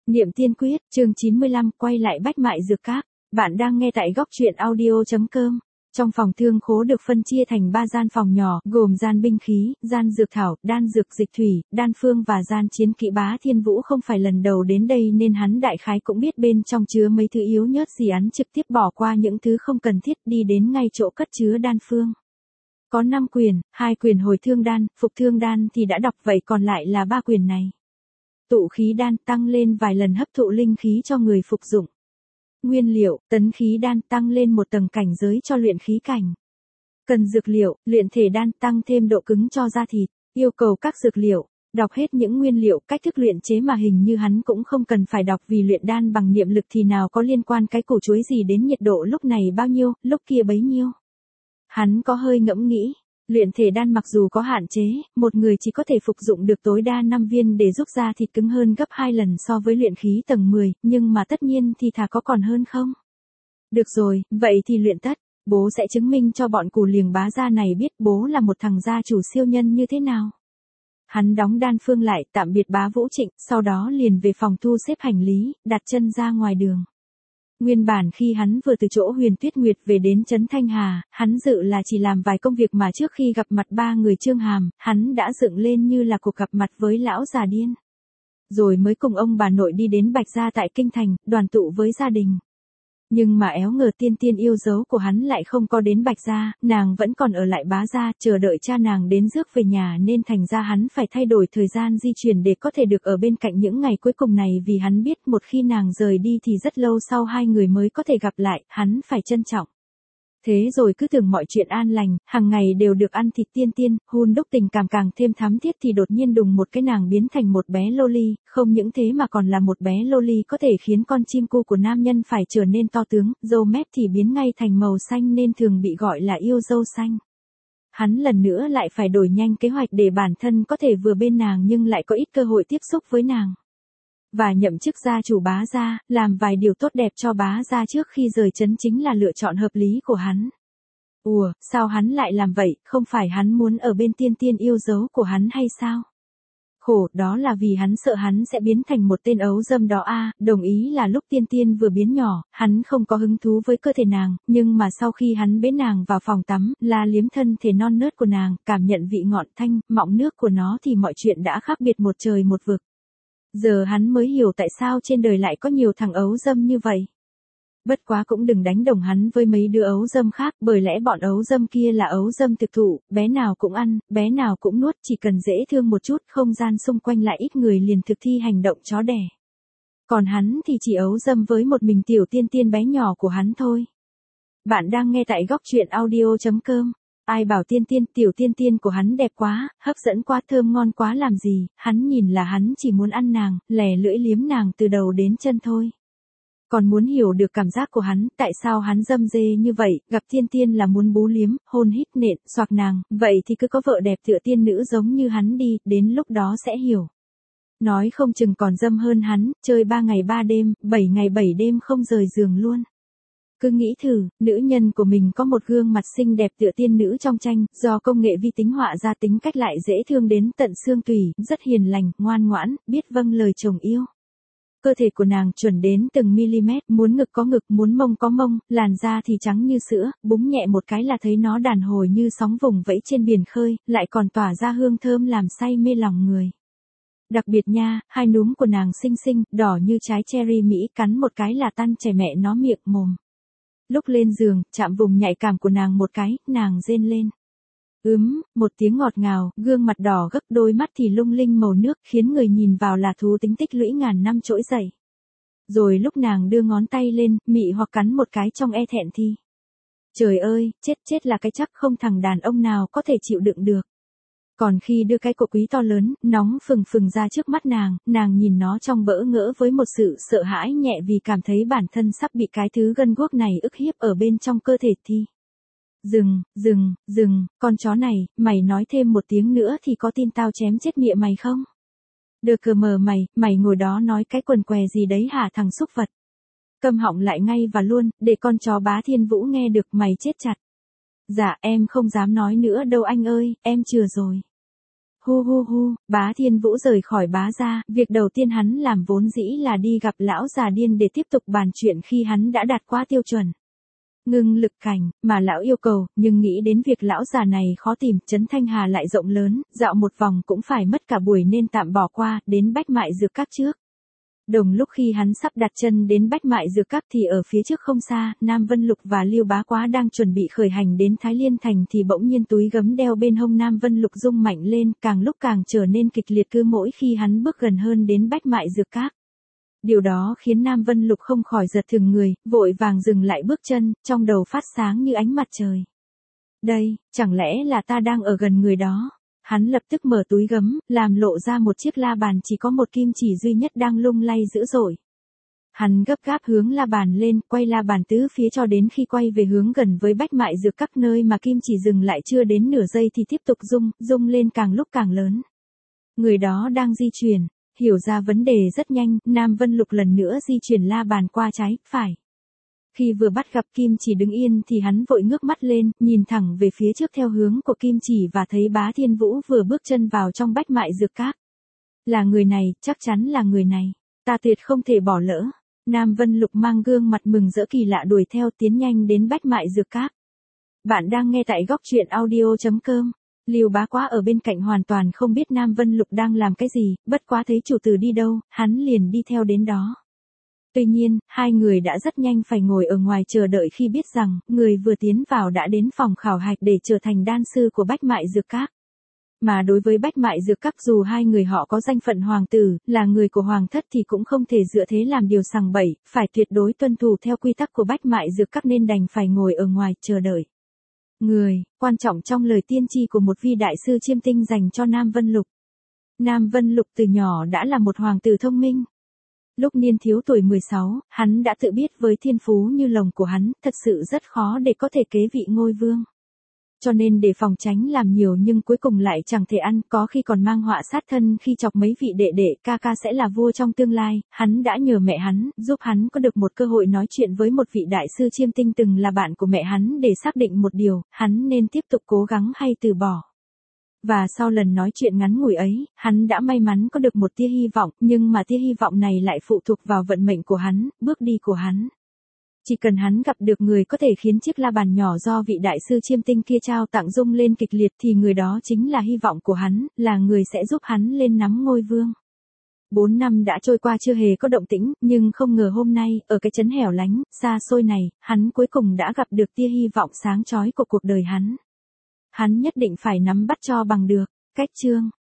Niệm tiên quyết, chương 95, quay lại bách mại dược các. Bạn đang nghe tại góc truyện audio.com. Trong phòng thương khố được phân chia thành 3 gian phòng nhỏ, gồm gian binh khí, gian dược thảo, đan dược dịch thủy, đan phương và gian chiến kỹ. Bá Thiên Vũ không phải lần đầu đến đây nên hắn đại khái cũng biết bên trong chứa mấy thứ yếu nhớt gì, hắn trực tiếp bỏ qua những thứ không cần thiết đi đến ngay chỗ cất chứa đan phương. Có 5 quyển, 2 quyển hồi thương đan, phục thương đan thì đã đọc, vậy còn lại là 3 quyển này. Tụ khí đan, tăng lên vài lần hấp thụ linh khí cho người phục dụng. Nguyên liệu, tấn khí đan, tăng lên một tầng cảnh giới cho luyện khí cảnh. Cần dược liệu, luyện thể đan, tăng thêm độ cứng cho da thịt. Yêu cầu các dược liệu, đọc hết những nguyên liệu, cách thức luyện chế mà hình như hắn cũng không cần phải đọc, vì luyện đan bằng niệm lực thì nào có liên quan cái củ chuối gì đến nhiệt độ lúc này bao nhiêu, lúc kia bấy nhiêu. Hắn có hơi ngẫm nghĩ. Luyện thể đan mặc dù có hạn chế, một người chỉ có thể phục dụng được tối đa 5 viên để giúp da thịt cứng hơn gấp 2 lần so với luyện khí tầng 10, nhưng mà tất nhiên thì thà có còn hơn không? Được rồi, vậy thì luyện tất, bố sẽ chứng minh cho bọn củ liềng bá gia này biết bố là một thằng gia chủ siêu nhân như thế nào. Hắn đóng đan phương lại, tạm biệt Bá Vũ Trịnh, sau đó liền về phòng thu xếp hành lý, đặt chân ra ngoài đường. Nguyên bản khi hắn vừa từ chỗ Huyền Tuyết Nguyệt về đến Trấn Thanh Hà, hắn dự là chỉ làm vài công việc mà trước khi gặp mặt 3 người Trương Hàm, hắn đã dựng lên như là cuộc gặp mặt với lão già điên. Rồi mới cùng ông bà nội đi đến Bạch Gia tại Kinh Thành, đoàn tụ với gia đình. Nhưng mà éo ngờ Tiên Tiên yêu dấu của hắn lại không có đến Bạch Gia, nàng vẫn còn ở lại Bá Gia, chờ đợi cha nàng đến rước về nhà, nên thành ra hắn phải thay đổi thời gian di chuyển để có thể được ở bên cạnh những ngày cuối cùng này, vì hắn biết một khi nàng rời đi thì rất lâu sau hai người mới có thể gặp lại, hắn phải trân trọng. Thế rồi cứ tưởng mọi chuyện an lành, hàng ngày đều được ăn thịt Tiên Tiên, hun đúc tình cảm càng thêm thắm thiết thì đột nhiên đùng một cái nàng biến thành một bé loli, không những thế mà còn là một bé loli có thể khiến con chim cu của nam nhân phải trở nên to tướng, râu mép thì biến ngay thành màu xanh nên thường bị gọi là yêu dâu xanh. Hắn lần nữa lại phải đổi nhanh kế hoạch để bản thân có thể vừa bên nàng nhưng lại có ít cơ hội tiếp xúc với nàng. Và nhậm chức gia chủ Bá Gia, làm vài điều tốt đẹp cho Bá Gia trước khi rời trấn chính là lựa chọn hợp lý của hắn. Ủa, sao hắn lại làm vậy, không phải hắn muốn ở bên Tiên Tiên yêu dấu của hắn hay sao? Khổ, đó là vì hắn sợ hắn sẽ biến thành một tên ấu dâm đó a. Đồng ý là lúc Tiên Tiên vừa biến nhỏ, hắn không có hứng thú với cơ thể nàng, nhưng mà sau khi hắn bế nàng vào phòng tắm, la liếm thân thể non nớt của nàng, cảm nhận vị ngọt thanh, mọng nước của nó thì mọi chuyện đã khác biệt một trời một vực. Giờ hắn mới hiểu tại sao trên đời lại có nhiều thằng ấu dâm như vậy. Bất quá cũng đừng đánh đồng hắn với mấy đứa ấu dâm khác, bởi lẽ bọn ấu dâm kia là ấu dâm thực thụ, bé nào cũng ăn, bé nào cũng nuốt, chỉ cần dễ thương một chút, không gian xung quanh lại ít người liền thực thi hành động chó đẻ. Còn hắn thì chỉ ấu dâm với một mình tiểu Tiên Tiên bé nhỏ của hắn thôi. Bạn đang nghe tại góc truyện audio.com. Ai bảo tiểu Tiên Tiên của hắn đẹp quá, hấp dẫn quá, thơm ngon quá làm gì, hắn nhìn là hắn chỉ muốn ăn nàng, lè lưỡi liếm nàng từ đầu đến chân thôi. Còn muốn hiểu được cảm giác của hắn, tại sao hắn dâm dê như vậy, gặp Tiên Tiên là muốn bú liếm, hôn hít nện, xoạc nàng, vậy thì cứ có vợ đẹp tựa tiên nữ giống như hắn đi, đến lúc đó sẽ hiểu. Nói không chừng còn dâm hơn hắn, chơi 3 ngày 3 đêm, 7 ngày 7 đêm không rời giường luôn. Cứ nghĩ thử, nữ nhân của mình có một gương mặt xinh đẹp tựa tiên nữ trong tranh, do công nghệ vi tính họa ra, tính cách lại dễ thương đến tận xương tủy, rất hiền lành, ngoan ngoãn, biết vâng lời chồng yêu. Cơ thể của nàng chuẩn đến từng mm, muốn ngực có ngực, muốn mông có mông, làn da thì trắng như sữa, búng nhẹ một cái là thấy nó đàn hồi như sóng vùng vẫy trên biển khơi, lại còn tỏa ra hương thơm làm say mê lòng người. Đặc biệt nha, hai núm của nàng xinh xinh, đỏ như trái cherry Mỹ, cắn một cái là tan chảy mẹ nó miệng mồm. Lúc lên giường, chạm vùng nhạy cảm của nàng một cái, nàng rên lên. Một tiếng ngọt ngào, gương mặt đỏ gấp, đôi mắt thì lung linh màu nước, khiến người nhìn vào là thú tính tích lũy ngàn năm trỗi dậy. Rồi lúc nàng đưa ngón tay lên, mị hoặc cắn một cái trong e thẹn thì. Trời ơi, chết là cái chắc không thằng đàn ông nào có thể chịu đựng được. Còn khi đưa cái cổ quý to lớn, nóng phừng phừng ra trước mắt nàng nhìn nó trong bỡ ngỡ với một sự sợ hãi nhẹ vì cảm thấy bản thân sắp bị cái thứ gân guốc này ức hiếp ở bên trong cơ thể thì. Dừng, con chó này, mày nói thêm một tiếng nữa thì có tin tao chém chết mịa mày không? Được cờ mờ mày ngồi đó nói cái quần què gì đấy hả thằng xúc vật? Câm họng lại ngay và luôn, để con chó Bá Thiên Vũ nghe được mày chết chặt. Dạ em không dám nói nữa đâu anh ơi, em chừa rồi. Hu hu hu, Bá Thiên Vũ rời khỏi Bá gia, việc đầu tiên hắn làm vốn dĩ là đi gặp lão già điên để tiếp tục bàn chuyện khi hắn đã đạt qua tiêu chuẩn. Ngưng lực cảnh, mà lão yêu cầu, nhưng nghĩ đến việc lão già này khó tìm, Trấn Thanh Hà lại rộng lớn, dạo một vòng cũng phải mất cả buổi nên tạm bỏ qua, đến Bách Mại Dược Các trước. Đồng lúc khi hắn sắp đặt chân đến Bách Mại Dược Các thì ở phía trước không xa, Nam Vân Lục và Lưu Bá Quá đang chuẩn bị khởi hành đến Thái Liên Thành thì bỗng nhiên túi gấm đeo bên hông Nam Vân Lục rung mạnh lên, càng lúc càng trở nên kịch liệt cứ mỗi khi hắn bước gần hơn đến Bách Mại Dược Các. Điều đó khiến Nam Vân Lục không khỏi giật thừng người, vội vàng dừng lại bước chân, trong đầu phát sáng như ánh mặt trời. Đây, chẳng lẽ là ta đang ở gần người đó? Hắn lập tức mở túi gấm, làm lộ ra một chiếc la bàn chỉ có một kim chỉ duy nhất đang lung lay dữ dội. Hắn gấp gáp hướng la bàn lên, quay la bàn tứ phía cho đến khi quay về hướng gần với Bách Mại Dược Các nơi mà kim chỉ dừng lại chưa đến nửa giây thì tiếp tục rung lên càng lúc càng lớn. Người đó đang di chuyển. Hiểu ra vấn đề rất nhanh, Nam Vân Lục lần nữa di chuyển la bàn qua trái, phải. Khi vừa bắt gặp kim chỉ đứng yên thì hắn vội ngước mắt lên, nhìn thẳng về phía trước theo hướng của kim chỉ và thấy Bá Thiên Vũ vừa bước chân vào trong Bách Mại Dược Các. Là người này, chắc chắn là người này. Ta tuyệt không thể bỏ lỡ. Nam Vân Lục mang gương mặt mừng rỡ kỳ lạ đuổi theo tiến nhanh đến Bách Mại Dược Các. Bạn đang nghe tại góc truyện audio.com. Lưu Bá Quá ở bên cạnh hoàn toàn không biết Nam Vân Lục đang làm cái gì, bất quá thấy chủ tử đi đâu, hắn liền đi theo đến đó. Tuy nhiên, hai người đã rất nhanh phải ngồi ở ngoài chờ đợi khi biết rằng, người vừa tiến vào đã đến phòng khảo hạch để trở thành đan sư của Bách Mại Dược Các. Mà đối với Bách Mại Dược Các dù hai người họ có danh phận hoàng tử, là người của hoàng thất thì cũng không thể dựa thế làm điều sằng bậy, phải tuyệt đối tuân thủ theo quy tắc của Bách Mại Dược Các nên đành phải ngồi ở ngoài chờ đợi. Người, quan trọng trong lời tiên tri của một vị đại sư chiêm tinh dành cho Nam Vân Lục. Nam Vân Lục từ nhỏ đã là một hoàng tử thông minh. Lúc niên thiếu tuổi 16, hắn đã tự biết với thiên phú như lồng của hắn, thật sự rất khó để có thể kế vị ngôi vương. Cho nên để phòng tránh làm nhiều nhưng cuối cùng lại chẳng thể ăn, có khi còn mang họa sát thân khi chọc mấy vị đệ đệ ca ca sẽ là vua trong tương lai, hắn đã nhờ mẹ hắn, giúp hắn có được một cơ hội nói chuyện với một vị đại sư chiêm tinh từng là bạn của mẹ hắn để xác định một điều, hắn nên tiếp tục cố gắng hay từ bỏ. Và sau lần nói chuyện ngắn ngủi ấy, hắn đã may mắn có được một tia hy vọng, nhưng mà tia hy vọng này lại phụ thuộc vào vận mệnh của hắn, bước đi của hắn. Chỉ cần hắn gặp được người có thể khiến chiếc la bàn nhỏ do vị đại sư chiêm tinh kia trao tặng rung lên kịch liệt thì người đó chính là hy vọng của hắn, là người sẽ giúp hắn lên nắm ngôi vương. 4 năm đã trôi qua chưa hề có động tĩnh, nhưng không ngờ hôm nay, ở cái trấn hẻo lánh, xa xôi này, hắn cuối cùng đã gặp được tia hy vọng sáng chói của cuộc đời hắn. Hắn nhất định phải nắm bắt cho bằng được. Cách chương